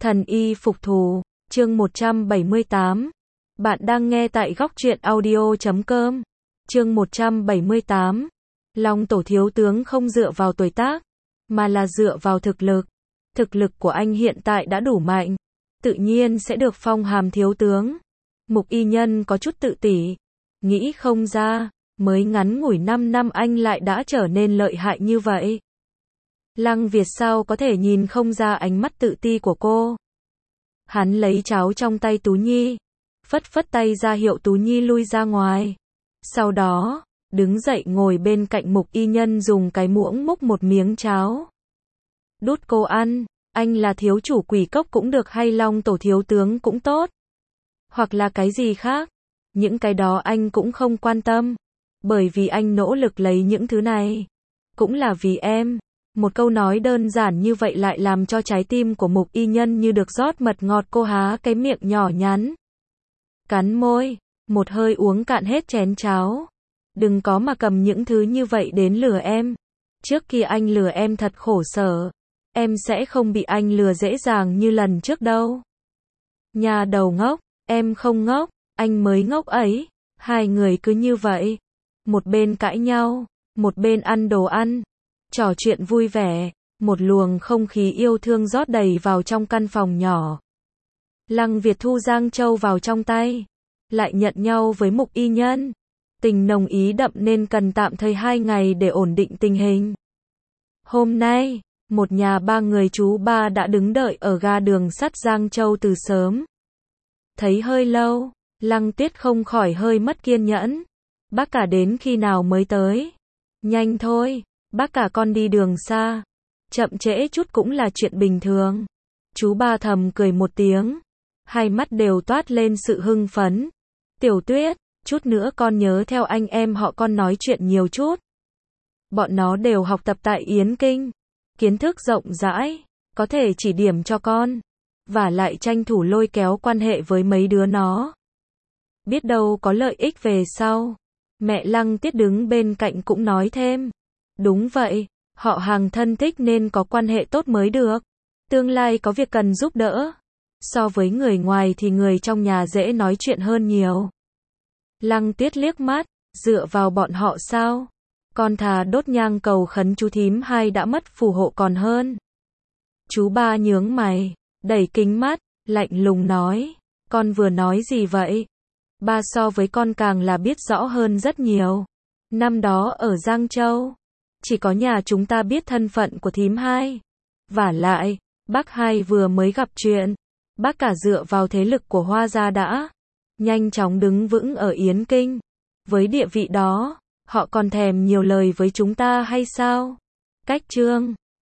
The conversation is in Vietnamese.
Thần y phục thù, chương 178. Bạn đang nghe tại góc truyện audio.com. Chương 178. Long Tổ thiếu tướng không dựa vào tuổi tác, mà là dựa vào thực lực. Thực lực của anh hiện tại đã đủ mạnh, tự nhiên sẽ được phong hàm thiếu tướng. Mục Y Nhân có chút tự tỷ, nghĩ không ra, mới ngắn ngủi 5 năm anh lại đã trở nên lợi hại như vậy. Lăng Việt sao có thể nhìn không ra ánh mắt tự ti của cô. Hắn lấy cháo trong tay Tú Nhi, phất phất tay ra hiệu Tú Nhi lui ra ngoài. Sau đó, đứng dậy ngồi bên cạnh Mục Y Nhân dùng cái muỗng múc một miếng cháo. Đút cô ăn, anh là thiếu chủ Quỷ Cốc cũng được hay Long Tổ thiếu tướng cũng tốt. Hoặc là cái gì khác, những cái đó anh cũng không quan tâm. Bởi vì anh nỗ lực lấy những thứ này, cũng là vì em. Một câu nói đơn giản như vậy lại làm cho trái tim của Mục Y Nhân như được rót mật ngọt, cô há cái miệng nhỏ nhắn. Cắn môi, một hơi uống cạn hết chén cháo. Đừng có mà cầm những thứ như vậy đến lừa em. Trước khi anh lừa em thật khổ sở, em sẽ không bị anh lừa dễ dàng như lần trước đâu. Nhà đầu ngốc, em không ngốc, anh mới ngốc ấy. Hai người cứ như vậy, một bên cãi nhau, một bên ăn đồ ăn, trò chuyện vui vẻ, một luồng không khí yêu thương rót đầy vào trong căn phòng nhỏ. Lăng Việt thu Giang Châu vào trong tay, lại nhận nhau với Mục Y Nhân. Tình nồng ý đậm nên cần tạm thời 2 ngày để ổn định tình hình. Hôm nay, một nhà 3 người chú ba đã đứng đợi ở ga đường sắt Giang Châu từ sớm. Thấy hơi lâu, Lăng Tiết không khỏi hơi mất kiên nhẫn. Bác cả đến khi nào mới tới? Nhanh thôi, bác cả con đi đường xa, chậm trễ chút cũng là chuyện bình thường. Chú ba thầm cười một tiếng, hai mắt đều toát lên sự hưng phấn. Tiểu Tuyết, chút nữa con nhớ theo anh em họ con nói chuyện nhiều chút. Bọn nó đều học tập tại Yến Kinh, kiến thức rộng rãi, có thể chỉ điểm cho con, và lại tranh thủ lôi kéo quan hệ với mấy đứa nó. Biết đâu có lợi ích về sau. Mẹ Lăng Tiết đứng bên cạnh cũng nói thêm. Đúng vậy, họ hàng thân thích nên có quan hệ tốt mới được. Tương lai có việc cần giúp đỡ. So với người ngoài thì người trong nhà dễ nói chuyện hơn nhiều. Lăng Tiết liếc mắt, dựa vào bọn họ sao? Con thà đốt nhang cầu khấn chú thím hai đã mất phù hộ còn hơn. Chú ba nhướng mày, đẩy kính mắt, lạnh lùng nói. Con vừa nói gì vậy? Ba so với con càng là biết rõ hơn rất nhiều. Năm đó ở Giang Châu, chỉ có nhà chúng ta biết thân phận của thím hai. Vả lại, bác hai vừa mới gặp chuyện. Bác cả dựa vào thế lực của Hoa gia đã nhanh chóng đứng vững ở Yến Kinh. Với địa vị đó, họ còn thèm nhiều lời với chúng ta hay sao? Cách trương,